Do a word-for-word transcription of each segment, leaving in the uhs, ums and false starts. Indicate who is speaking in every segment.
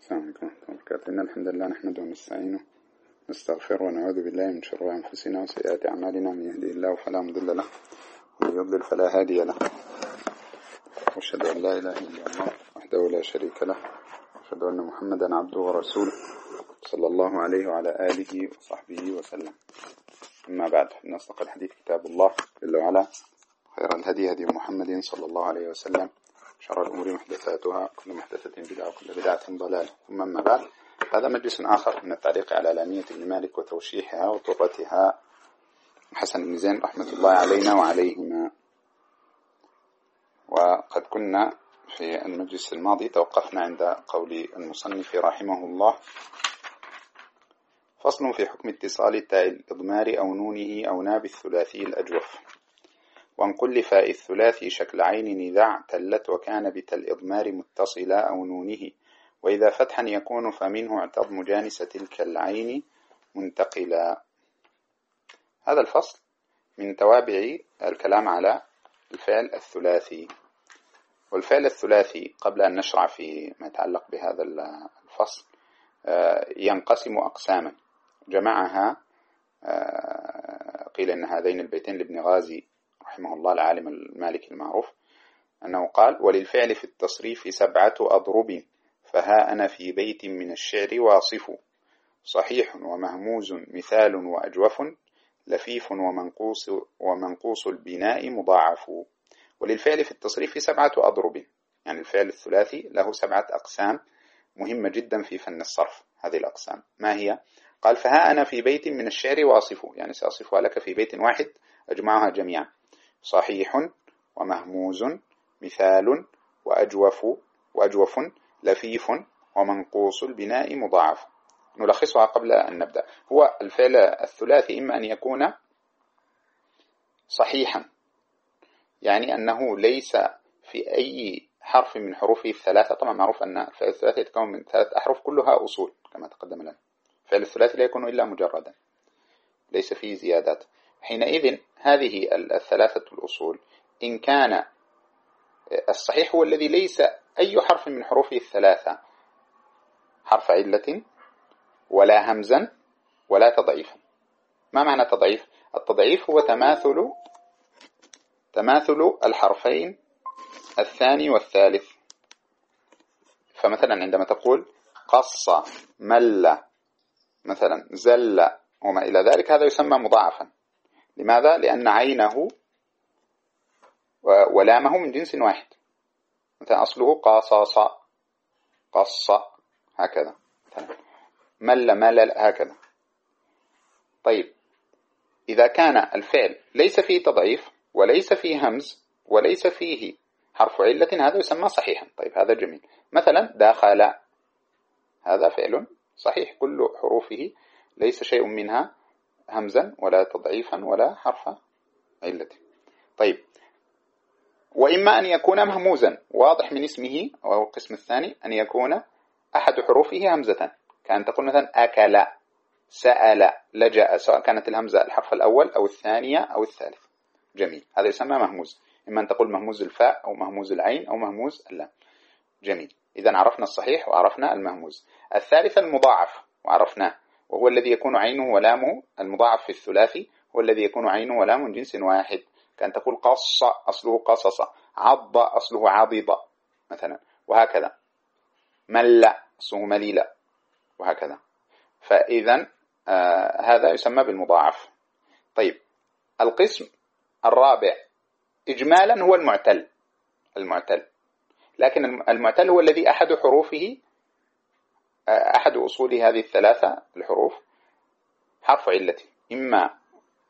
Speaker 1: السلام عليكم ورحمة الله وبركاته. إن الحمد لله نحمده ونستعينه نستغفره ونعوذ بالله من شرور أنفسنا وسيئات أعمالنا، من يهدي الله فلا مضل له ومن يضلل فلا هادي له، وأشهد أن لا إله إلا الله وحده لا شريك له، وأشهد أن محمدا عبده ورسوله صلى الله عليه وعلى آله وصحبه وسلم. أما بعد، فإن أصدق الحديث كتاب الله جل وعلا، خير الهدي هدي محمد صلى الله عليه وسلم، شر الأمور محدثاتها، كل محدثة بدعة وكل بدعة ضلالة. ثم أما بعد، هذا مجلس آخر من التعليق على لامية ابن مالك وتوشيحها وطرتها حسن بن زين رحمة الله علينا وعليهما. وقد كنا في المجلس الماضي توقفنا عند قول المصنف رحمه الله: فصل في حكم اتصال التاء الإضمار أو نونه أو ناب الثلاثي الأجوف. وانقل لفاء الثلاثي شكل عين إذا اعتلت وكان بتا الإضمار متصلا أو نونه، وإذا فتحا يكون فمنه اعتض مجانس تلك العين منتقلا. هذا الفصل من توابع الكلام على الفعل الثلاثي. والفعل الثلاثي قبل أن نشرع في ما يتعلق بهذا الفصل ينقسم أقساما جمعها، قيل أن هذين البيتين لابن غازي رحمه الله العالم المالكي المعروف أنه قال: وللفعل في التصريف سبعة أضرب، فها أنا في بيت من الشعر واصف، صحيح ومهموز مثال وأجوف، لفيف ومنقوص, ومنقوص البناء مضاعف. وللفعل في التصريف سبعة أضرب، يعني الفعل الثلاثي له سبعة أقسام مهمة جدا في فن الصرف. هذه الأقسام ما هي؟ قال: فها أنا في بيت من الشعر واصف، يعني سأصفها لك في بيت واحد أجمعها جميعا: صحيح ومهموز مثال وأجوف وأجوف لفيف ومنقوص البناء مضاعف. نلخصها قبل أن نبدأ. هو الفعل الثلاثي إما أن يكون صحيحا، يعني أنه ليس في أي حرف من حروفه الثلاثة. طبعا معروف أن الفعل الثلاثي يتكون من ثلاث أحرف كلها أصول كما تقدم لنا. الفعل الثلاثي لا يكون إلا مجردا، ليس فيه زيادات. حينئذ هذه الثلاثة الأصول، إن كان الصحيح هو الذي ليس أي حرف من حروفه الثلاثة حرف علة ولا همزا ولا تضعيفا. ما معنى تضعيف؟ التضعيف هو تماثل تماثل الحرفين الثاني والثالث. فمثلا عندما تقول قص مل مثلا زل وما إلى ذلك، هذا يسمى مضاعفا. لماذا؟ لأن عينه ولامه من جنس واحد. مثلا أصله قاصاص قص هكذا، مل مل هكذا. طيب، إذا كان الفعل ليس فيه تضعيف وليس فيه همز وليس فيه حرف علة، هذا يسمى صحيحا. طيب، هذا جميل. مثلا دخل، هذا فعل صحيح كل حروفه ليس شيء منها همزا ولا تضعيفا ولا حرف علة. طيب، وإما أن يكون مهموزا، واضح من اسمه أو القسم الثاني أن يكون أحد حروفه همزة، كأن تقول مثلا أكل سأل لجأ، سواء كانت الهمزة الحرف الأول أو الثانية أو الثالث. جميل، هذا يسمى مهموز. إما أن تقول مهموز الفاء أو مهموز العين أو مهموز اللام. جميل، إذن عرفنا الصحيح وعرفنا المهموز. الثالث المضاعف وعرفناه، وهو الذي يكون عينه ولامه. المضاعف في الثلاثي هو الذي يكون عينه ولامه من جنس واحد، كأن تقول قص أصله قصص، عض أصله عضض مثلا، وهكذا. مل أصله مليل، وهكذا. فإذن آه هذا يسمى بالمضاعف. طيب، القسم الرابع إجمالا هو المعتل. المعتل لكن المعتل هو الذي أحد حروفه، أحد أصول هذه الثلاثة الحروف حرف علة، إما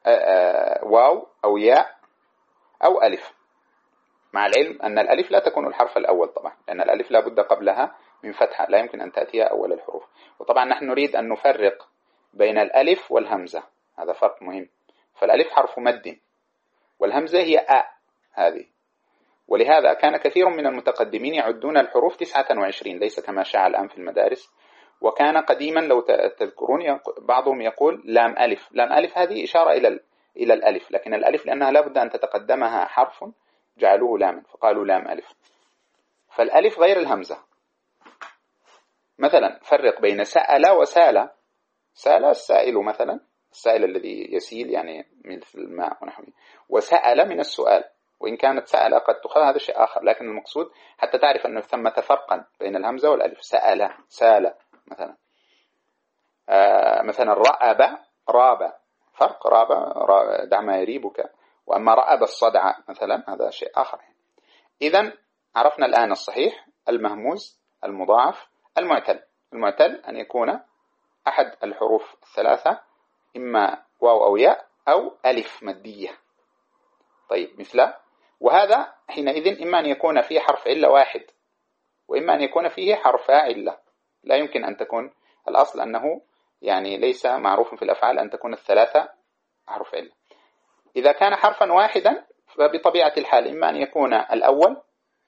Speaker 1: واو أو ياء أو ألف، مع العلم أن الألف لا تكون الحرف الأول طبعا، لأن الألف لا بد قبلها من فتحة، لا يمكن أن تأتي أول الحروف. وطبعا نحن نريد أن نفرق بين الألف والهمزة، هذا فرق مهم. فالألف حرف مد والهمزة هي أ هذه، ولهذا كان كثير من المتقدمين يعدون الحروف تسعة وعشرين، ليس كما شاع الآن في المدارس. وكان قديما لو تذكرون بعضهم يقول لام ألف. لام ألف هذه إشارة إلى إلى الألف، لكن الألف لأنها لا بد أن تتقدمها حرف جعلوه لاما فقالوا لام ألف. فالألف غير الهمزة. مثلا فرق بين سأل وسال. سال السائل مثلا، السائل الذي يسيل يعني مثل الماء ونحوه، وسأل من السؤال، وإن كانت سأل قد تخذ هذا شيء آخر، لكن المقصود حتى تعرف أنه ثمة فرقا بين الهمزة والألف. سأل سال مثلا. آه مثلا رأب راب، فرق راب, راب دع ما يريبك، وأما رأب الصدع مثلا هذا شيء آخر. إذن عرفنا الآن الصحيح، المهموز، المضاعف، المعتل. المعتل أن يكون أحد الحروف الثلاثة إما واو أو ياء أو ألف مادية. طيب مثل، وهذا حينئذ إما أن يكون فيه حرف علة واحد، وإما أن يكون فيه حرفا علة. لا يمكن أن تكون، الأصل أنه يعني ليس معروف في الأفعال أن تكون الثلاثة حرف علة. إذا كان حرفا واحدا فبطبيعة الحال إما أن يكون الأول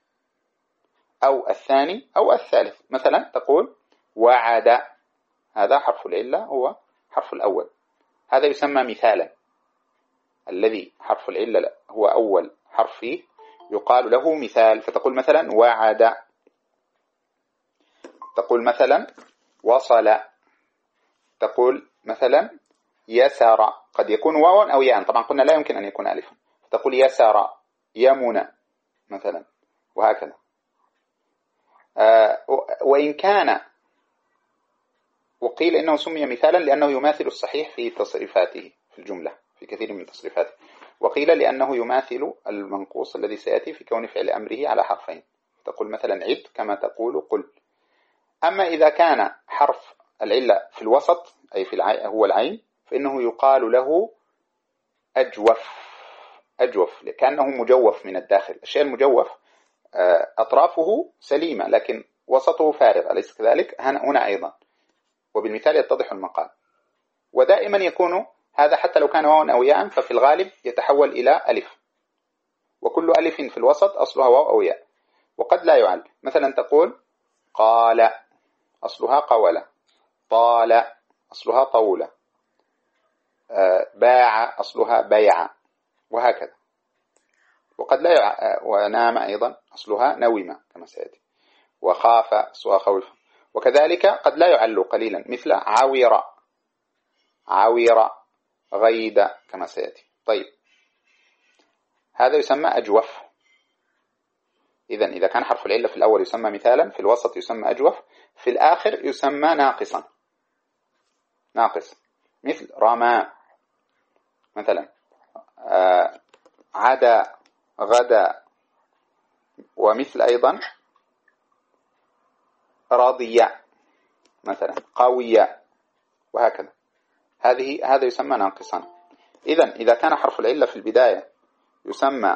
Speaker 1: أو الثاني أو الثالث. مثلا تقول وعد، هذا حرف العلة هو حرف الأول، هذا يسمى مثالا. الذي حرف العلة هو أول حرف فيه يقال له مثال. فتقول مثلا وعد، تقول مثلا وصل، تقول مثلا يسر، قد يكون واو أو ياء، طبعا قلنا لا يمكن أن يكون ألفا، فتقول يسر يمن مثلا، وهكذا. آه وإن كان، وقيل إنه سمي مثالا لأنه يماثل الصحيح في تصريفاته في الجملة في كثير من تصريفاته، وقيل لأنه يماثل المنقوص الذي سيأتي في كون فعل أمره على حرفين، تقول مثلا عد كما تقول قل. أما إذا كان حرف العلة في الوسط أي في العين هو العين، فإنه يقال له أجوف. أجوف كأنه مجوف من الداخل. الشيء المجوف أطرافه سليمة لكن وسطه فارغ، أليس كذلك؟ هنا أيضا، وبالمثال يتضح المقال. ودائما يكون هذا حتى لو كان واو أو ياء، ففي الغالب يتحول إلى ألف، وكل ألف في الوسط أصلها واو أو ياء، وقد لا يعل. مثلا تقول قال أصلها قولة، طال أصلها طولة، باع أصلها بيع، وهكذا. وقد لا يع... ونام أيضا أصلها نوم كما سيأتي، وخاف أصلها خوف، وكذلك قد لا يعل قليلا مثل عاوير، عاوير غيد كما سيأتي. طيب هذا يسمى أجوف. إذن إذا كان حرف العلة في الأول يسمى مثالا، في الوسط يسمى أجوف، في الآخر يسمى ناقصا، ناقص. مثل رمى مثلا، آه عدا غدا، ومثل أيضا رضي مثلا قوية، وهكذا. هذه هذا يسمى ناقصا. إذن إذا كان حرف العلة في البداية يسمى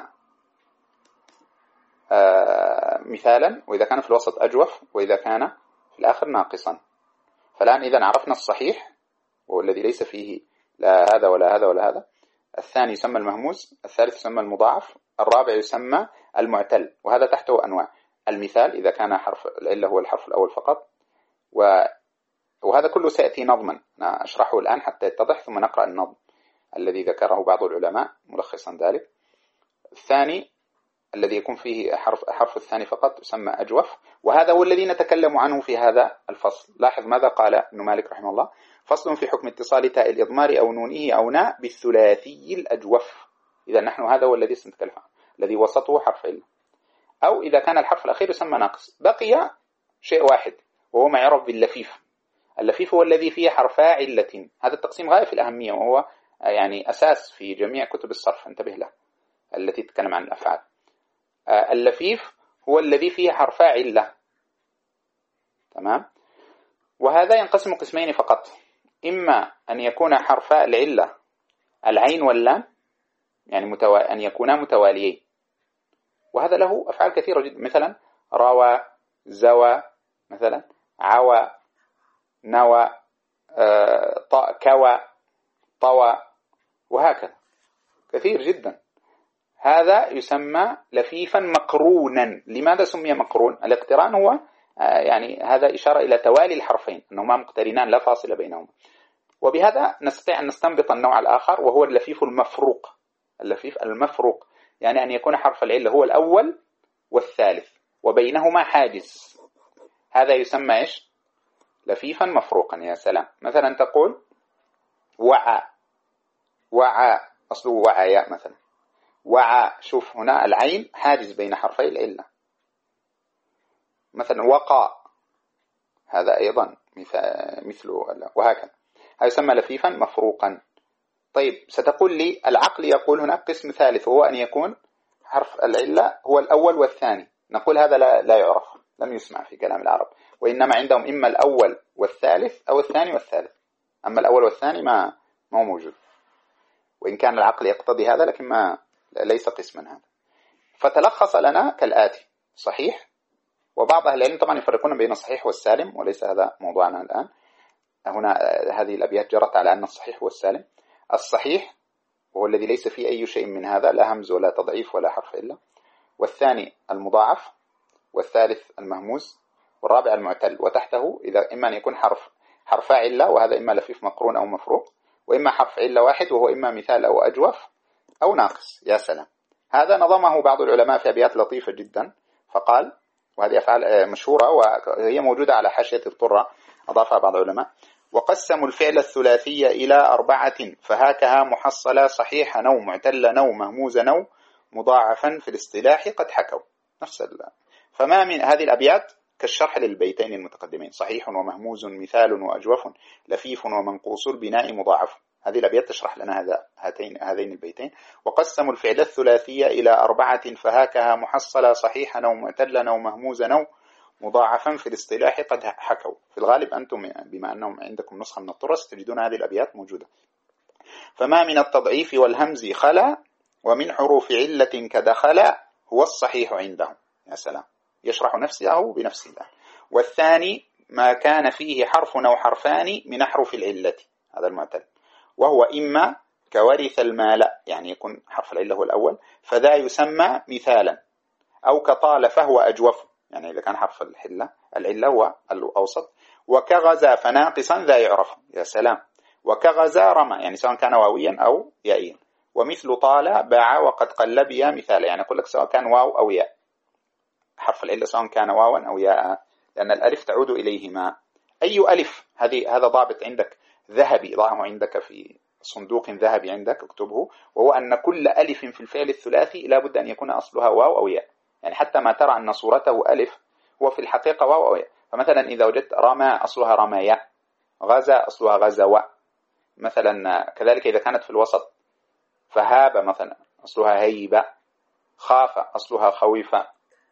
Speaker 1: آه مثالا، وإذا كان في الوسط أجوف، وإذا كان في الآخر ناقصا. فالآن إذا عرفنا الصحيح والذي ليس فيه لا هذا ولا هذا ولا هذا. الثاني يسمى المهموز، الثالث يسمى المضاعف، الرابع يسمى المعتل، وهذا تحته أنواع. المثال إذا كان حرف العلة هو الحرف الأول فقط، و... وهذا كله سيأتي نظما، أنا أشرحه الآن حتى يتضح، ثم نقرأ النظم الذي ذكره بعض العلماء ملخصا ذلك. الثاني الذي يكون فيه حرف حرف الثاني فقط يسمى أجوف، وهذا هو الذي نتكلم عنه في هذا الفصل. لاحظ ماذا قال ابن مالك رحمه الله: فصل في حكم اتصال تاء الإضمار أو نونه أو ناء بالثلاثي الأجوف. إذا نحن هذا هو الذي سنتكلم عنه، الذي وسطه حرف علة، أو إذا كان الحرف الأخير يسمى ناقص. بقي شيء واحد وهو ما يعرف باللفيف. اللفيف هو الذي فيه حرفا علة. هذا التقسيم غاية في الأهمية، وهو يعني أساس في جميع كتب الصرف، انتبه له، التي تتكلم عن الأفعال. اللفيف هو الذي فيه حرفا علة، تمام؟ وهذا ينقسم قسمين فقط: إما أن يكون حرفا العلة العين واللام، يعني متو... أن يكونا متواليين، وهذا له أفعال كثيرة جدا، مثلا روى، زوى، مثلا عوى، نوى، آه، ط... كوى، طوى، وهكذا كثير جدا. هذا يسمى لفيفا مقرونا. لماذا سمي مقرون؟ الاقتران هو آه يعني هذا إشارة إلى توالي الحرفين، أنهما مقترنان لا فاصل بينهما. وبهذا نستطيع أن نستنبط النوع الآخر، وهو اللفيف المفروق. اللفيف المفروق يعني أن يكون حرف العلة هو الأول والثالث وبينهما حاجز، هذا يسمى إيش؟ لفيفا مفروقا. يا سلام. مثلا تقول وعى، وعى أصله وعياء مثلا، وعى. شوف هنا العين حاجز بين حرفي العلة. مثلا وقى، هذا أيضا مثله، وهكذا. هذا يسمى لفيفا مفروقا. طيب ستقول لي العقل يقول هنا قسم ثالث، وهو أن يكون حرف العلة هو الأول والثاني. نقول هذا لا, لا يعرف، لم يسمع في كلام العرب، وإنما عندهم إما الأول والثالث أو الثاني والثالث. أما الأول والثاني ما ما هو موجود، وإن كان العقل يقتضي هذا، لكن ما ليس قسما هذا. فتلخص لنا كالآتي: صحيح. وبعض أهل العلم طبعا يفرقون بين الصحيح والسالم، وليس هذا موضوعنا الآن. هنا هذه الأبيات جرت على أن الصحيح هو السالم. الصحيح هو الذي ليس فيه أي شيء من هذا، لا همز ولا تضعيف ولا حرف إلا. والثاني المضاعف، والثالث المهموز، والرابع المعتل. وتحته إذا إما أن يكون حرف حرفا علة، وهذا إما لفيف مقرون أو مفروق، وإما حرف علة واحد وهو إما مثال أو أجوف أو ناقص. يا سلام. هذا نظمه بعض العلماء في أبيات لطيفة جدا، فقال، وهذه أفعال مشهورة وهي موجودة على حاشية الطرة، أضافها بعض العلماء: وقسموا الفعل الثلاثي إلى أربعة فهاكها محصلة صحيح نو معتل نو مهموز نو مضاعفا في الاصطلاح قد حكوا. نفس ال... فما من هذه الأبيات كالشرح للبيتين المتقدمين: صحيح ومهموز مثال وأجوف لفيف ومنقوص البناء مضاعف. هذه الأبيات تشرح لنا هذا هاتين هذين البيتين. وقسموا الفعل الثلاثي إلى أربعة فهاكها محصلة صحيح نو معتل نو مهموز نو مضاعفا في الاصطلاح قد حكوا. في الغالب أنتم بما أنهم عندكم نسخة من الطرس تجدون هذه الأبيات موجودة. فما من التضعيف والهمز خلا ومن حروف علة كدخلا هو الصحيح عندهم. يا سلام. يشرح نفسه بنفسه الآن. والثاني ما كان فيه حرف أو حرفان من أحرف العلة، هذا المعتل، وهو إما كورث المال، يعني يكون حرف العلة هو الأول، فذا يسمى مثالا، أو كطال فهو أجوف، يعني إذا كان حرف الحلة العلة هو الأوسط. وكغزا فناقصا ذا يعرف. يا سلام. وكغزا رمى، يعني سواء كان واويا أو يائيا. ومثل طال باع وقد قلب يا مثالا، يعني أقول لك سواء كان واو أو ياء، حرف العلة سواء كان واوا أو ياء، لأن الألف تعود إليهما. أي ألف، هذه هذا ضابط عندك ذهبي، ضعه عندك في صندوق ذهبي عندك، اكتبه، وهو أن كل ألف في الفعل الثلاثي لا بد أن يكون أصلها واو أو ياء. يعني حتى ما ترى أن صورته ألف هو في الحقيقة واو أو ياء. فمثلا إذا وجدت رمى أصلها رمايا، غزا أصلها غزوا مثلا. كذلك إذا كانت في الوسط، فهاب مثلا أصلها هيبة، خاف أصلها خويفة،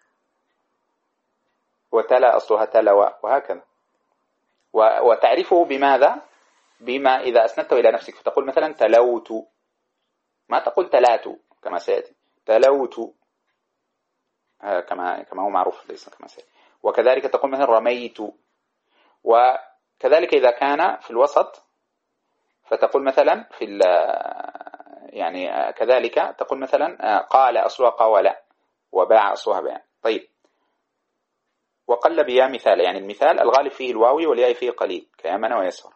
Speaker 1: وتلا أصلها تلوى، وهكذا. وتعرفه بماذا؟ بما إذا أسندته إلى نفسك فتقول مثلا تلوت، ما تقول تلات كما سيأتي، تلوت كما كما هو معروف، ليس كما سيأتي. وكذلك تقول مثلا رميت. وكذلك إذا كان في الوسط فتقول مثلا في يعني كذلك تقول مثلا قال أصلها قولا، وباع أصلها بيع. طيب. وقلب يا مثال، يعني المثال الغالب فيه الواوي والياء فيه قليل، كيمن ويسر.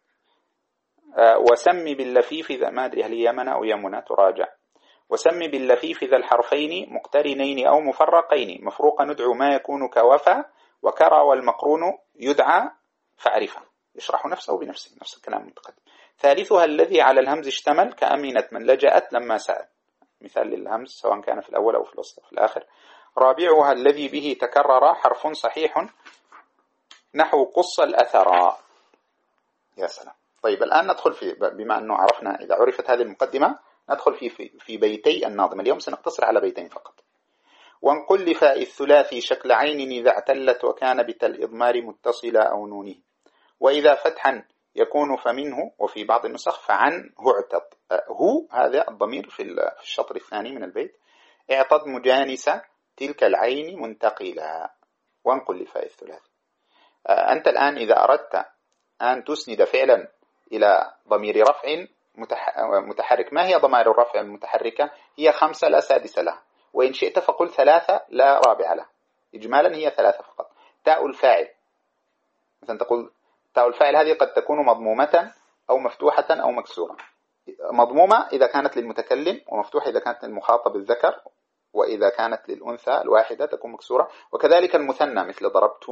Speaker 1: وسم باللفيف ذا، ما أدري هل يمن أو يمنى، تراجع. وسم باللفيف ذا الحرفين مقترنين أو مفرقين مفروقا ندعو ما يكون كوفا وكرى والمقرون يدعى فعرفه. يشرح نفسه بنفسه، نفس الكلام المتقدم. ثالثها الذي على الهمز اشتمل كأمينت من لجأت لما سأل، مثال للهمز سواء كان في الأول أو في الوسط أو في الآخر. رابعها الذي به تكرر حرف صحيح نحو قص الأثراء. يا سلام. طيب الآن ندخل في، بما أنه عرفنا إذا عرفت هذه المقدمة ندخل في في, في بيتي الناظم. اليوم سنقتصر على بيتين فقط. وانقل لفاء الثلاثي شكل عين إذا اعتلت وكان بتل إضمار متصلة أو نونه، وإذا فتحا يكون فمنه، وفي بعض النسخ فعنه اعتض. هو هذا الضمير في الشطر الثاني من البيت، اعتض مجانسة تلك العين منتقلة. وانقل لفاء الثلاثي. أنت الآن إذا أردت أن تسند فعلا إلى ضمير رفع متحرك، ما هي ضمائر الرفع المتحركة؟ هي خمسة لا سادس لها، وإن شئت فقل ثلاثة لا رابع لها. إجمالا هي ثلاثة فقط. تاء الفاعل مثلا تقول تاء الفاعل هذه قد تكون مضمومة أو مفتوحة أو مكسورة. مضمومة إذا كانت للمتكلم، ومفتوحة إذا كانت للمخاطب الذكر، وإذا كانت للأنثى الواحدة تكون مكسورة. وكذلك المثنى مثل ضربتما،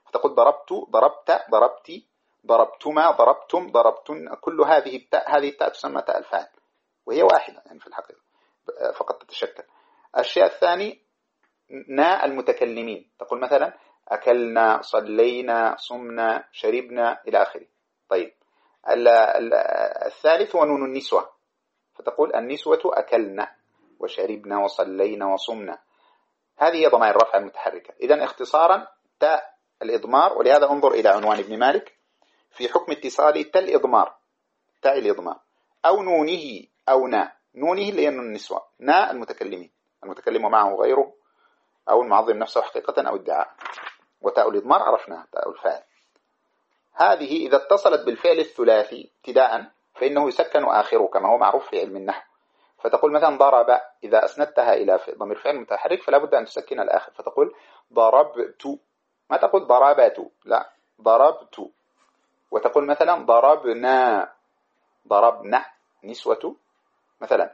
Speaker 1: فتقول ضربت، ضربت، ضربتي، ضربتما، ضربتم، ضربتن. كل هذه التاء، هذه التاء تسمى تاء الفاعل، وهي واحدة يعني في الحقيقة، فقط تتشكل. الشيء الثاني نا المتكلمين، تقول مثلا أكلنا، صلينا، صمنا، شربنا إلى آخره. طيب الثالث هو نون النسوة، فتقول النسوة أكلنا وشربنا وصلينا وصمنا. هذه هي ضمائر الرفع المتحركة. إذن اختصارا تاء الإضمار، ولهذا انظر إلى عنوان ابن مالك في حكم اتصال تاء الإضمار، تاء الإضمار أو نونه أو نا. نونه اللي هي نون النسوة، نا المتكلمين، المتكلم معه غيره أو المعظم نفسه حقيقة أو ادعاء. وتاء الإضمار عرفناها تاء الفاعل. هذه إذا اتصلت بالفعل الثلاثي ابتداء فإنه يسكن آخره كما هو معروف في علم النحو. فتقول مثلا ضرب، إذا أسندتها إلى ضمير فعل متحرك فلا بد أن تسكن الآخر، فتقول ضربت، ما تقول ضربت، لا ضربت. وتقول مثلا ضربنا، ضربنا نسوة مثلا.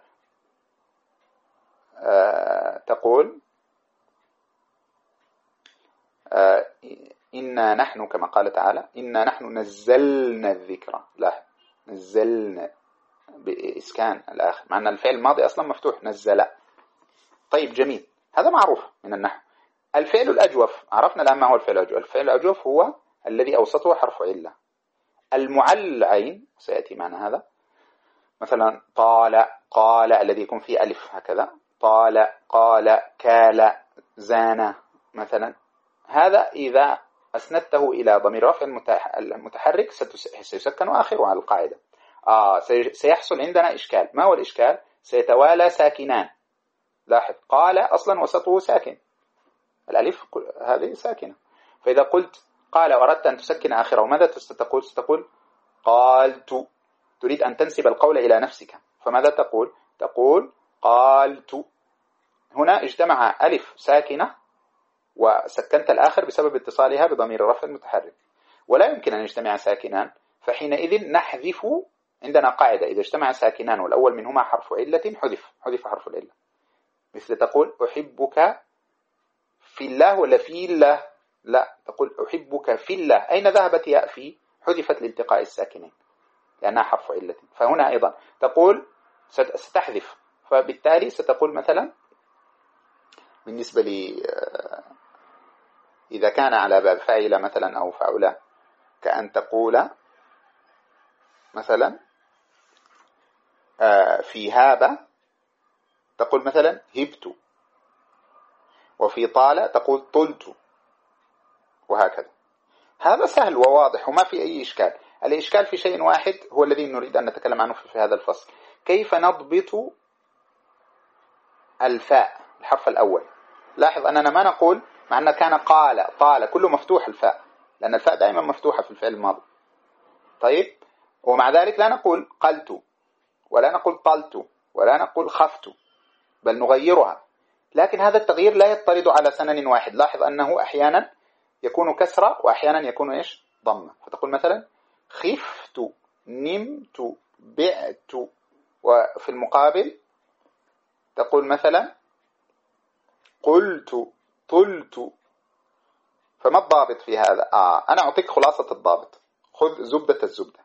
Speaker 1: آه تقول آه إنا نحن، كما قال تعالى إنا نحن نزلنا الذكر، لا نزلنا بإسكان الآخر، مع أن الفعل الماضي أصلا مفتوح، نزل. طيب جميل، هذا معروف من النحو. الفعل الأجوف عرفنا الآن ما هو الفعل الأجوف. الفعل الأجوف هو الذي أوسطه حرف علة، المعل عين، سيأتي معنا هذا. مثلا طال، قال الذي يكون فيه ألف هكذا، طال، قال، كال، زان مثلا. هذا إذا أسندته إلى ضمير رفع المتحرك سيسكن آخره على القاعدة. آه سيحصل عندنا إشكال. ما هو الإشكال؟ سيتوالى ساكنان. لاحظ قال أصلا وسطه ساكن، الألف هذه ساكنة، فإذا قلت قال وأردت أن تسكن آخره ماذا ستقول؟ ستقول قالت، تريد أن تنسب القول إلى نفسك، فماذا تقول؟ تقول قالت. هنا اجتمع ألف ساكنة وسكنت الآخر بسبب اتصالها بضمير الرفع المتحرك، ولا يمكن أن يجتمع ساكنان، فحينئذ نحذف. عندنا قاعدة إذا اجتمع ساكنان والأول منهما حرف علة حذف، حذف حرف العلة. مثل تقول أحبك في الله ولا في الله؟ لا، تقول أحبك في الله. أين ذهبت ياء في؟ حذفت لالتقاء الساكنين لأنها حرف علة. فهنا أيضا تقول ستحذف، فبالتالي ستقول مثلا بالنسبة لي إذا كان على باب فاعل مثلا أو فعل، كأن تقول مثلا في هاب تقول مثلا هبت، وفي طال تقول طلت، وهكذا. هذا سهل وواضح وما في أي إشكال. الإشكال في شيء واحد هو الذي نريد أن نتكلم عنه في هذا الفصل: كيف نضبط الفاء الحرف الأول. لاحظ أننا ما نقول مع أن كان قال، طال، كله مفتوح الفاء، لأن الفاء دائما مفتوحة في الفعل الماضي. طيب، ومع ذلك لا نقول قلت، ولا نقول طلت، ولا نقول خفت، بل نغيرها. لكن هذا التغيير لا يضطرد على سنن واحد. لاحظ أنه أحيانا يكون كسرة وأحيانا يكون إيش؟ ضمة. فتقول مثلا خفت، نمت، بعت. وفي المقابل تقول مثلا قلت، طلت. فما الضابط في هذا؟ آه أنا أعطيك خلاصة الضابط، خذ زبدة الزبدة.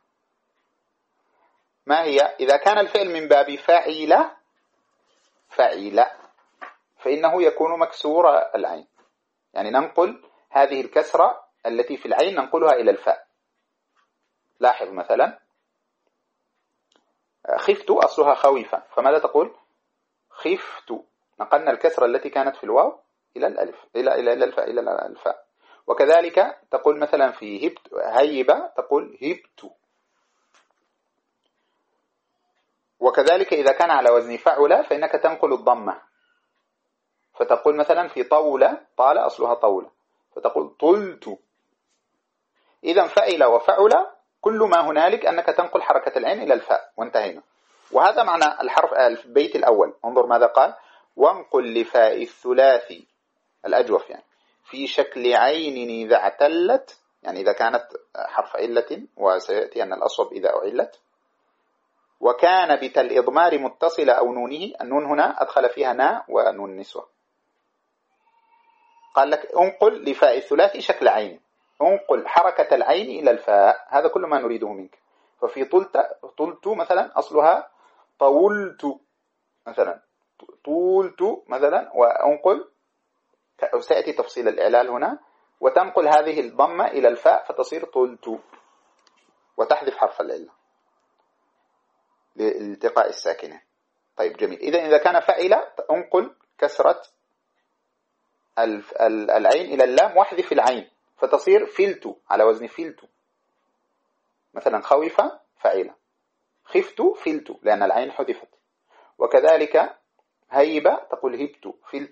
Speaker 1: ما هي؟ إذا كان الفعل من باب فاعل، فاعل، فإنه يكون مكسور العين، يعني ننقل هذه الكسرة التي في العين ننقلها إلى الفاء. لاحظ مثلا خفت أصلها خويفة، فماذا تقول؟ خفت، نقلنا الكسرة التي كانت في الواو إلى الألف، إلى إلى إلى الفاء، إلى الفاء. وكذلك تقول مثلا في هبت، هيبة، تقول هبت. وكذلك إذا كان على وزن فعل فإنك تنقل الضمة، فتقول مثلا في طولة، طال أصلها طولة، فتقول طلت. إذا فعل وفعل كل ما هنالك أنك تنقل حركة العين إلى الفاء، وانتهينا. وهذا معنى الحرف البيت الأول. انظر ماذا قال: وانقل لفاء الثلاثي الأجوف، يعني في شكل عين إذا اعتلت، يعني إذا كانت حرف علة، وسيأتي أن الأصوب إذا أعلت. وكان بتاء الإضمار متصلة أو نونه، النون هنا أدخل فيها نا ونون النسوة. قال لك انقل لفاء الثلاثي شكل عين، انقل حركة العين إلى الفاء، هذا كل ما نريده منك. ففي طلت طلت مثلا أصلها طولت مثلا، طولت مثلا، وأنقل، سيأتي تفصيل الإعلال هنا، وتنقل هذه الضمة إلى الفاء فتصير طلت، وتحذف حرف العلة لالتقاء الساكنين. طيب جميل. إذا إذا كان فعل انقل كسرة العين إلى اللام واحذف العين فتصير فلت على وزن فلت. مثلا خوف فعل، خفت فلت لأن العين حذفت. وكذلك هيب تقول هبت فلت.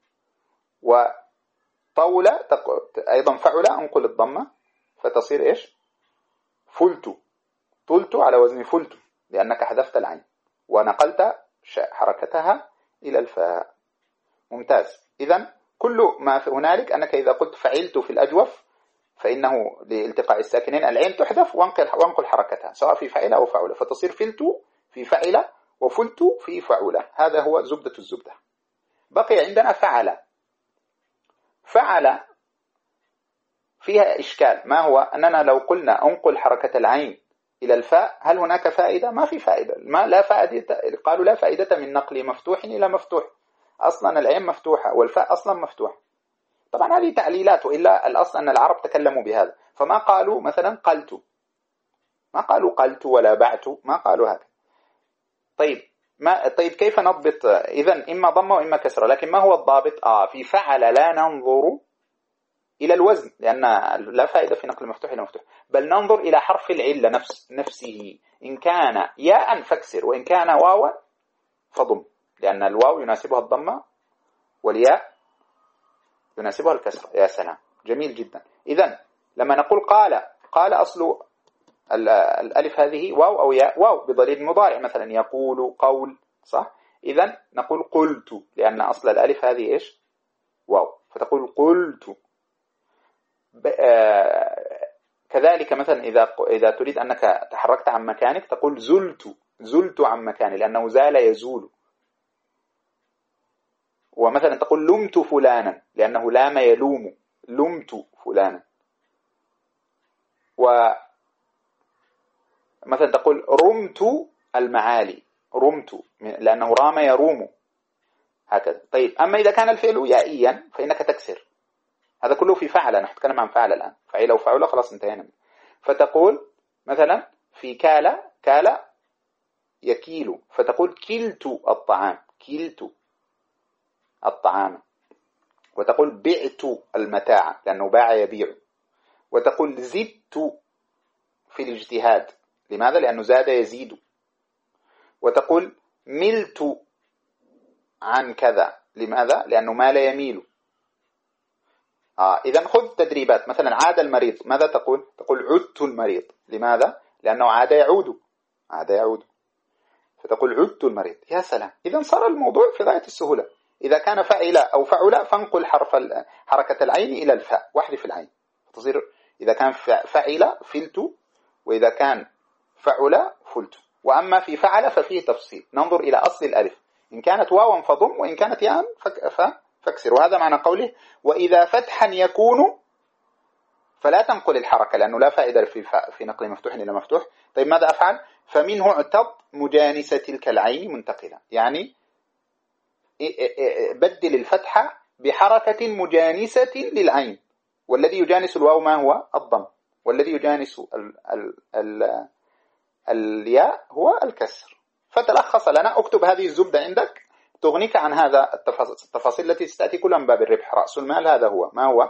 Speaker 1: وطول أيضا فعل انقل الضمة فتصير إيش؟ فلت، طلت على وزن فلت لأنك حذفت العين ونقلت حركتها إلى الفاء. ممتاز. إذن كل ما هنالك أنك إذا قلت فعلت في الأجوف فإنه لالتقاء الساكنين العين تحذف وانقل, وانقل حركتها سواء في فعل أو فعل، فتصير فلت في فعل وفلت في فعل. هذا هو زبدة الزبدة. بقي عندنا فعل. فعل فيها إشكال، ما هو أننا لو قلنا انقل حركة العين إلى الفاء هل هناك فائدة؟ ما في فائدة. ما لا فائدة. قالوا لا فائدة من نقل مفتوح إلى مفتوح، أصلا العين مفتوحة والفاء أصلا مفتوح. طبعا هذه تعليلات، وإلا الأصل أن العرب تكلموا بهذا، فما قالوا مثلا قلت، ما قالوا قلت ولا بعت، ما قالوا هذا. طيب ما طيب كيف نضبط؟ إذن إما ضمة وإما كسرة، لكن ما هو الضابط؟ آه في فعل لا ننظر إلى الوزن لأن لا فائدة في نقل مفتوح إلى مفتوح، بل ننظر إلى حرف العلة نفس نفسه. إن كان ياء فاكسر، وإن كان واوا فضم، لأن الواو يناسبها الضمة والياء يناسبها الكسر. يا سلام، جميل جدا. إذن لما نقول قال، قال أصل الألف هذه واو أو ياء، واو بضمير المضارع مثلا يقول قول، صح؟ إذن نقول قلت لأن أصل الألف هذه إيش؟ واو، فتقول قلت. كذلك مثلا إذا إذا تريد أنك تحركت عن مكانك تقول زلت، زلت عن مكاني لأنه زال يزول. ومثلا تقول لمت فلانا لأنه لام يلوم، لمت فلانا. ومثلا تقول رمت المعالي، رمت لأنه رام يروم، هكذا. طيب أما إذا كان الفعل يائيا فإنك تكسر. هذا كله في فعل، نحن نتكلم عن فعل الآن، فعل وفعل خلاص انتهينا. فتقول مثلا في كال، كال يكيل، فتقول كلت الطعام، كلت الطعام. وتقول بعت المتاع لأنه باع يبيع. وتقول زدت في الاجتهاد، لماذا؟ لأنه زاد يزيد. وتقول ملت عن كذا، لماذا؟ لأنه مال يميل. آه إذا خذ تدريبات. مثلا عاد المريض، ماذا تقول؟ تقول عدت المريض، لماذا؟ لأنه عاد يعود، عاد يعود، فتقول عدت المريض. يا سلام، إذا صار الموضوع في غاية السهولة. إذا كان فعل أو فعل فانقل حرف حركة العين إلى الفاء واحذف العين تصير، إذا كان فعل فلت، وإذا كان فعل فلت. وأما في فعل ففيه تفصيل، ننظر إلى أصل الألف، إن كانت واوا فضم، وإن كانت ياء فاكسر. وهذا معنى قوله وإذا فتحا يكون فلا تنقل الحركة لأنه لا فائدة في في نقل مفتوح إلى مفتوح. طيب ماذا أفعل؟ فمنه اعتض مجانسة تلك العين منتقلة، يعني بدل الفتحة بحركة مجانسة للعين، والذي يجانس الواو ما هو؟ الضم، والذي يجانس ال ال ال الياء هو الكسر. فتلخص لنا، اكتب هذه الزبدة عندك تغنيك عن هذا التفاصيل التي ستأتي كلها من باب الربح. رأس المال هذا هو ما هو.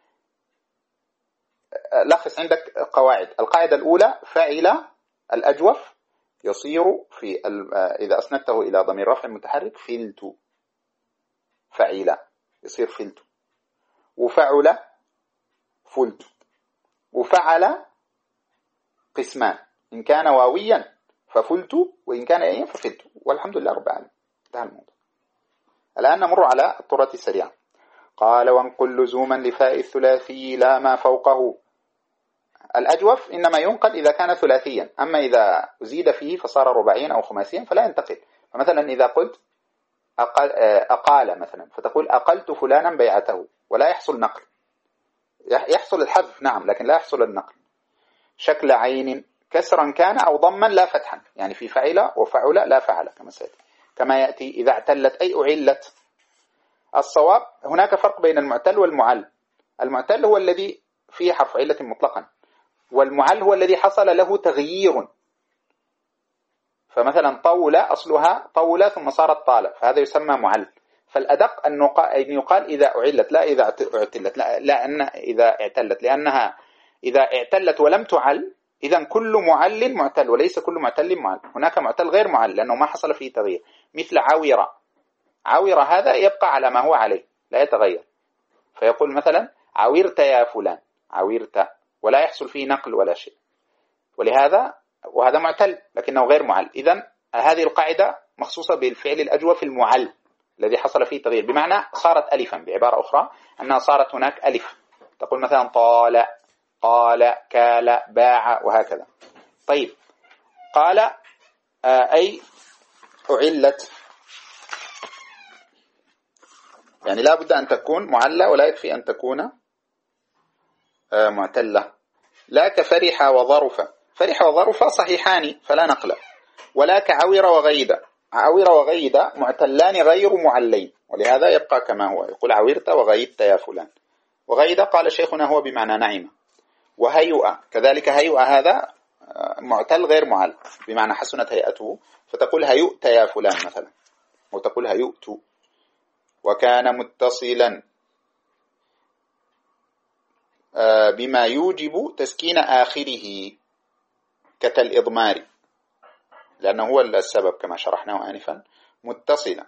Speaker 1: لخص عندك قواعد. القاعدة الأولى فعل الأجوف يصير في إذا أسندته إلى ضمير رفع متحرك فلت، فعل يصير فلت. وفعل فلت. وفعل قسمان، إن كان واويا ففلت، وإن كان أيا ففلت. والحمد لله رب العالمين، انتهى الموضوع. الآن نمر على الطرة السريعة. قال وانقل لزوما لفاء الثلاثي لا ما فوقه. الأجوف إنما ينقل إذا كان ثلاثيا، أما إذا زيد فيه فصار رباعيا أو خماسيا فلا ينتقل. فمثلا إذا قلت أقال, أقال مثلا فتقول أقلت فلانا بيعته، ولا يحصل نقل. يحصل الحذف نعم، لكن لا يحصل النقل. شكل عين كسرا كان أو ضما لا فتحا، يعني في فعل وفعل لا فعل كما سيأتي، كما يأتي إذا اعتلت أي أعلت. الصواب هناك فرق بين المعتل والمعل. المعتل هو الذي فيه حرف علة مطلقا، والمعل هو الذي حصل له تغيير. فمثلا طول أصلها طول ثم صارت طالة، فهذا يسمى معل. فالأدق أن يقال إذا أعلت لا إذا اعتلت، لا, لا أن إذا اعتلت، لأنها إذا اعتلت ولم تعل إذن كل معل معتل وليس كل معتل معل. هناك معتل غير معل لأنه ما حصل فيه تغيير، مثل عاورة. عاورة هذا يبقى على ما هو عليه لا يتغير، فيقول مثلا عاورت يا فلان، عاورت، ولا يحصل فيه نقل ولا شيء. ولهذا وهذا معتل لكنه غير معل. إذن هذه القاعدة مخصوصة بالفعل الأجوف المعل الذي حصل فيه تغيير، بمعنى صارت ألفا، بعبارة أخرى أنها صارت هناك ألف. تقول مثلا طال، قال، كال، باع، وهكذا. طيب قال أي أعلت، يعني لا بد أن تكون معلة ولا يكفي أن تكون معتلة. لا كفرح وظرف. فرح وظرف صحيحان فلا نقل. ولا كعور وغيد. عور وغيد معتلان غير معلين، ولهذا يبقى كما هو، يقول عورت وغيدت يا فلان. وغيد قال شيخنا هو بمعنى نعمة. وهيئة كذلك، هيئة هذا معتل غير معل بمعنى حسنت هيئته، فتقول هيئت يا فلان مثلا، وتقول هيئت. وكان متصلا بما يوجب تسكين آخره كتل إضمار، لأنه هو السبب كما شرحناه آنفا. متصلا.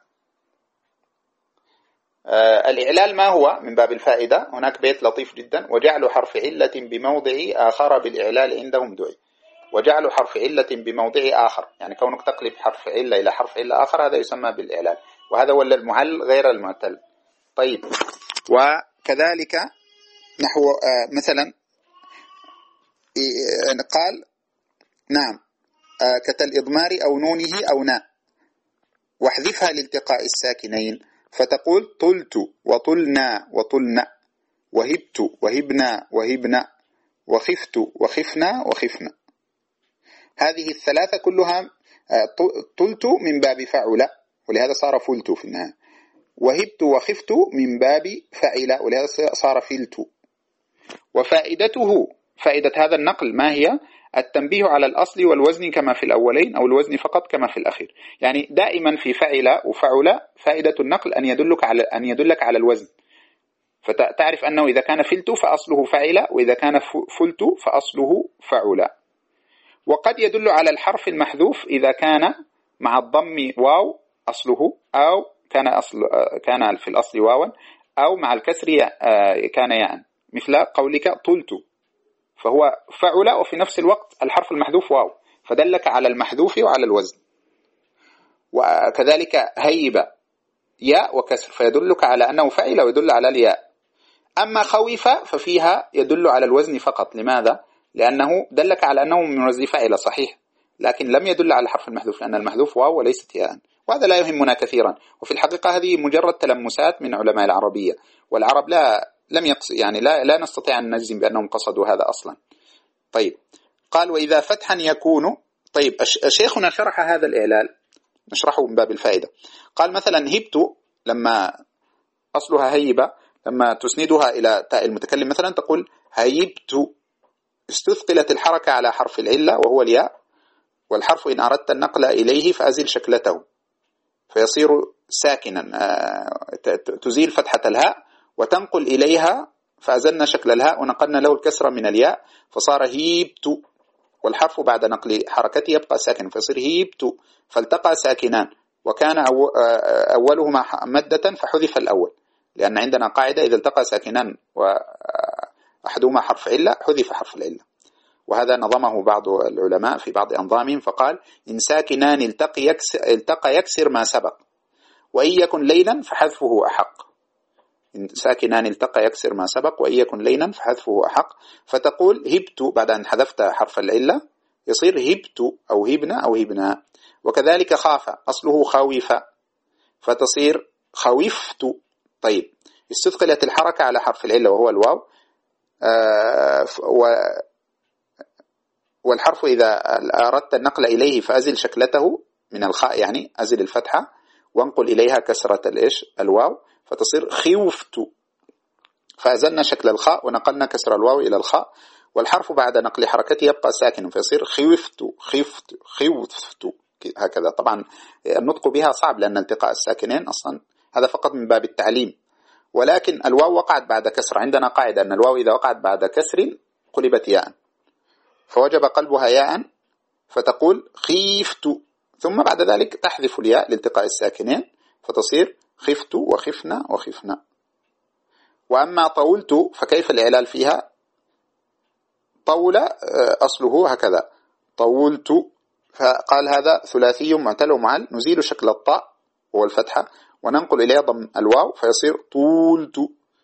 Speaker 1: الإعلال ما هو من باب الفائدة؟ هناك بيت لطيف جدا: وجعل حرف علة بموضع آخر بالإعلال عندهم دعي. وجعل حرف علة بموضع آخر، يعني كونك تقلب حرف علة إلى حرف علة آخر، هذا يسمى بالإعلال، وهذا هو المعل غير المعتل. طيب وكذلك نحو مثلا قال نعم كتل إضمار أو نونه أو ناء، واحذفها لالتقاء الساكنين، فتقول طلت وطلنا وطلنا، وهبت وهبنا وهبنا، وخفت وخفنا وخفنا. هذه الثلاثة كلها طلت من باب فعل، ولهذا صار فلت في النهاية. وهبت وخفت من باب فعل، ولهذا صار فلت. وفائدته، فائدة هذا النقل ما هي؟ التنبيه على الأصل والوزن كما في الأولين، أو الوزن فقط كما في الأخير. يعني دائما في فعل وفعل فائدة النقل أن يدلك على أن يدلك على الوزن، فتعرف أنه إذا كان فلت فأصله فعل، وإذا كان فلت فأصله فعل. وقد يدل على الحرف المحذوف إذا كان مع الضم واو أصله، أو كان أصل كان في الأصل واوا، أو مع الكسر كان ياء، مثل قولك طلت، فهو فعل وفي نفس الوقت الحرف المحذوف واو، فدلك على المحذوف وعلى الوزن. وكذلك هيب ياء وكسر، فيدلك على أنه فعل ويدل على الياء. أما خوف ففيها يدل على الوزن فقط. لماذا؟ لأنه دلك على أنه من وزن فعل صحيح، لكن لم يدل على الحرف المحذوف، لأن المحذوف واو وليست ياء، وهذا لا يهمنا كثيرا. وفي الحقيقة هذه مجرد تلمسات من علماء العربية، والعرب لا لم يقص يعني لا, لا نستطيع أن نجزم بأنهم قصدوا هذا أصلا. طيب قال وإذا فتحا يكون. طيب شيخنا شرح هذا الإعلال، نشرحه من باب الفائدة. قال مثلا هبت لما أصلها هيبة، لما تسندها إلى تاء المتكلم مثلا تقول هيبت، استثقلت الحركة على حرف العلة وهو الياء، والحرف إن أردت النقل إليه فأزل شكلته فيصير ساكنا، تزيل فتحة الهاء وتنقل إليها، فأزلنا شكل الهاء ونقلنا له الكسرة من الياء فصار هيبت، والحرف بعد نقل حركته يبقى ساكن فيصير هيبت، فالتقى ساكنان، وكان أولهما مدة فحذف الأول، لأن عندنا قاعدة إذا التقى ساكنان وأحدهما حرف علة حذف حرف العلة. وهذا نظمه بعض العلماء في بعض أنظامهم، فقال إن ساكنان التقى يكسر, التقى يكسر ما سبق، وإن يكن لينا فحذفه أحق. إن ساكنان التقى يكسر ما سبق وإن يكن لينا فحذفه أحق، فتقول هبت بعد أن حذفت حرف العلة يصير هبت أو هبنا أو هبنا. وكذلك خاف أصله خوف فتصير خوفت. طيب استثقلت الحركة على حرف العلة وهو الواو، والحرف إذا أردت النقل إليه فأزل شكلته من الخاء، يعني أزل الفتحة وانقل إليها كسرة الإيش الواو فتصير خيفت، فأزلنا شكل الخاء ونقلنا كسر الواو إلى الخاء، والحرف بعد نقل حركته يبقى ساكن فيصير خيفت خيفت خيفت هكذا. طبعا النطق بها صعب لأن التقاء الساكنين أصلا هذا فقط من باب التعليم، ولكن الواو وقعت بعد كسر، عندنا قاعدة أن الواو إذا وقعت بعد كسر قلبت ياء، فوجب قلبها ياء فتقول خيفت، ثم بعد ذلك تحذف الياء لالتقاء الساكنين فتصير خفت وخفنا وخفنا. وأما طولت فكيف الإعلال فيها؟ طول أصله هكذا طولت، فقال هذا ثلاثي معتل ومعل، نزيل شكل الطاء والفتحة وننقل إليه ضم الواو فيصير طولت،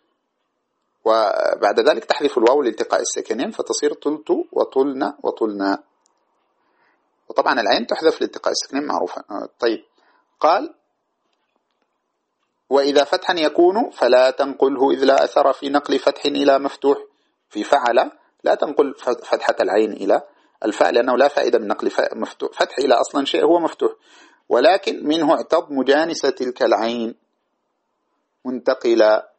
Speaker 1: وبعد ذلك تحذف الواو لالتقاء الساكنين فتصير طلت وطلنا وطلنا، وطبعا العين تحذف لالتقاء الساكنين معروفة. طيب قال وإذا فتحا يكون فلا تنقله إذ لا أثر في نقل فتح إلى مفتوح. في فعل لا تنقل فتحة العين إلى الفاء لأنه لا فائدة من نقل فتح إلى أصلا شيء هو مفتوح، ولكن منه اعتض مجانسة تلك العين منتقلا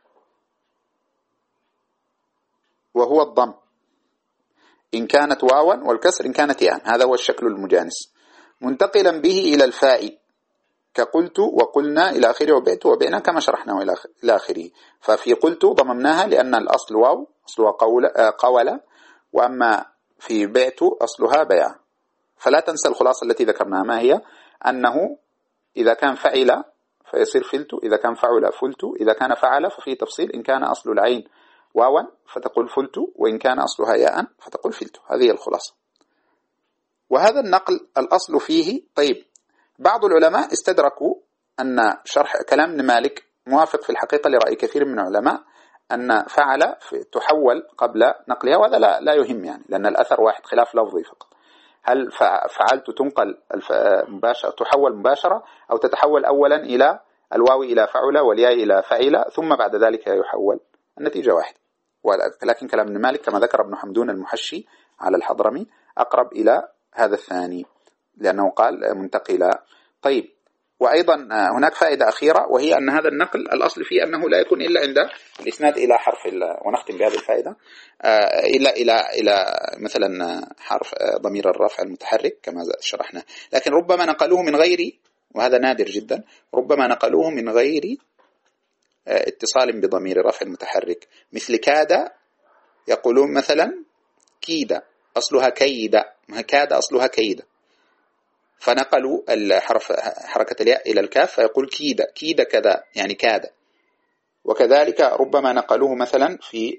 Speaker 1: وهو الضم إن كانت واوا والكسر إن كانت ياء، هذا هو الشكل المجانس، منتقلا به إلى الفاء كقلت وقلنا إلى آخره وبعت وبعنا كما شرحناه إلى آخره. ففي قلت ضممناها لأن الأصل واو أصلها قول قولة، وأما في بعت أصلها بيع. فلا تنسى الخلاصة التي ذكرناها، ما هي؟ أنه إذا كان فعل فيصير فلت، إذا كان فعل فلت، إذا كان فعل ففي تفصيل، إن كان أصل العين واوا فتقول فلت، وإن كان أصلها ياء فتقول فلت. هذه الخلاصة. وهذا النقل الأصل فيه. طيب بعض العلماء استدركوا أن شرح كلام ابن مالك موافق في الحقيقة لرأي كثير من العلماء أن فعل تحول قبل نقلها، وهذا لا, لا يهم يعني لأن الأثر واحد خلاف لفظي فقط. هل فعلت تنقل مباشرة تحول مباشرة أو تتحول أولا إلى الواو إلى فعل والياء إلى فعل ثم بعد ذلك يحول؟ النتيجة واحدة. ولكن كلام ابن مالك كما ذكر ابن حمدون المحشي على الحضرمي أقرب إلى هذا الثاني لأنه قال منتقلا. طيب وأيضا هناك فائدة أخيرة وهي أن هذا النقل الأصل فيه أنه لا يكون إلا عند الإسناد إلى حرف، ونختم بهذه الفائدة، إلا إلى إلى مثلا حرف ضمير الرفع المتحرك كما شرحنا، لكن ربما نقلوه من غير، وهذا نادر جدا، ربما نقلوه من غير اتصال بضمير الرفع المتحرك، مثل كاد يقولون مثلا كيد أصلها كيد، كاد أصلها كيد، فنقلوا الحرف حركة الياء إلى الكاف فيقول كيد كيد كذا يعني كاد. وكذلك ربما نقلوه مثلا في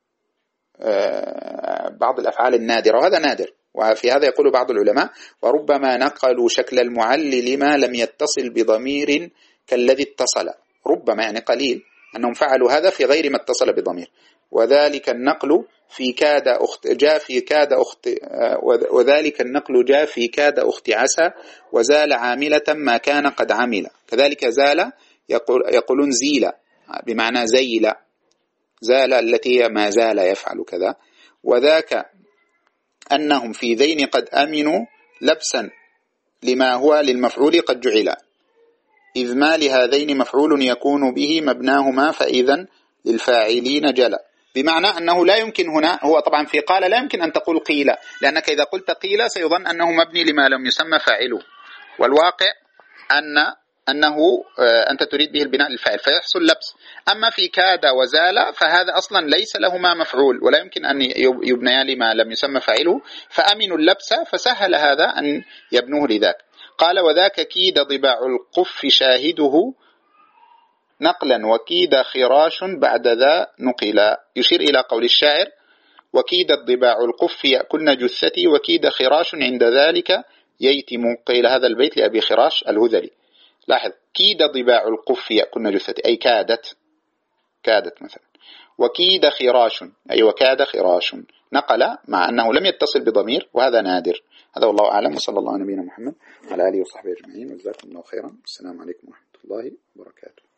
Speaker 1: بعض الأفعال النادرة، وهذا نادر، وفي هذا يقول بعض العلماء وربما نقلوا شكل المعلل لما لم يتصل بضمير كالذي اتصل، ربما يعني قليل أنهم فعلوا هذا في غير ما اتصل بضمير، وذلك النقل في كاد أخت جاء في كاد أخت وذلك النقل جاء في كاد أخت عسى وزال عاملة ما كان قد عمل. كذلك زال يقول يقولون زيل بمعنى زيل، زال التي ما زال يفعل كذا. وذاك أنهم في ذين قد أمنوا لبسا لما هو للمفعول قد جعل، إذ ما لهذين مفعول يكون به مبناهما فإذا للفاعلين جل، بمعنى أنه لا يمكن هنا، هو طبعا في قال لا يمكن أن تقول قيل، لأنك إذا قلت قيل سيظن أنه مبني لما لم يسمى فاعله، والواقع أن أنه أنت تريد به البناء للفاعل فيحصل لبس. أما في كاد وزال فهذا أصلا ليس لهما مفعول ولا يمكن أن يبنيا لما لم يسمى فاعله، فأمنوا اللبس فسهل هذا أن يبنوه لذاك. قال وذاك كيد ضباع القف شاهده نقلا وكيد خراش بعد ذا نقلا، يشير إلى قول الشاعر وكيد الضباع القف يأكلن جثتي وكيد خراش عند ذلك ييتم، قيل هذا البيت لأبي خراش الهذلي. لاحظ كيد ضباع القف يأكلن جثتي أي كادت كادت مثلا، وكيد خراش أي وكاد خراش، نقل مع أنه لم يتصل بضمير وهذا نادر. هذا والله أعلم، وصلى الله على نبينا محمد وعلى آله وصحبه أجمعين، وجزاكم الله خيرا، والسلام عليكم ورحمة الله وبركاته.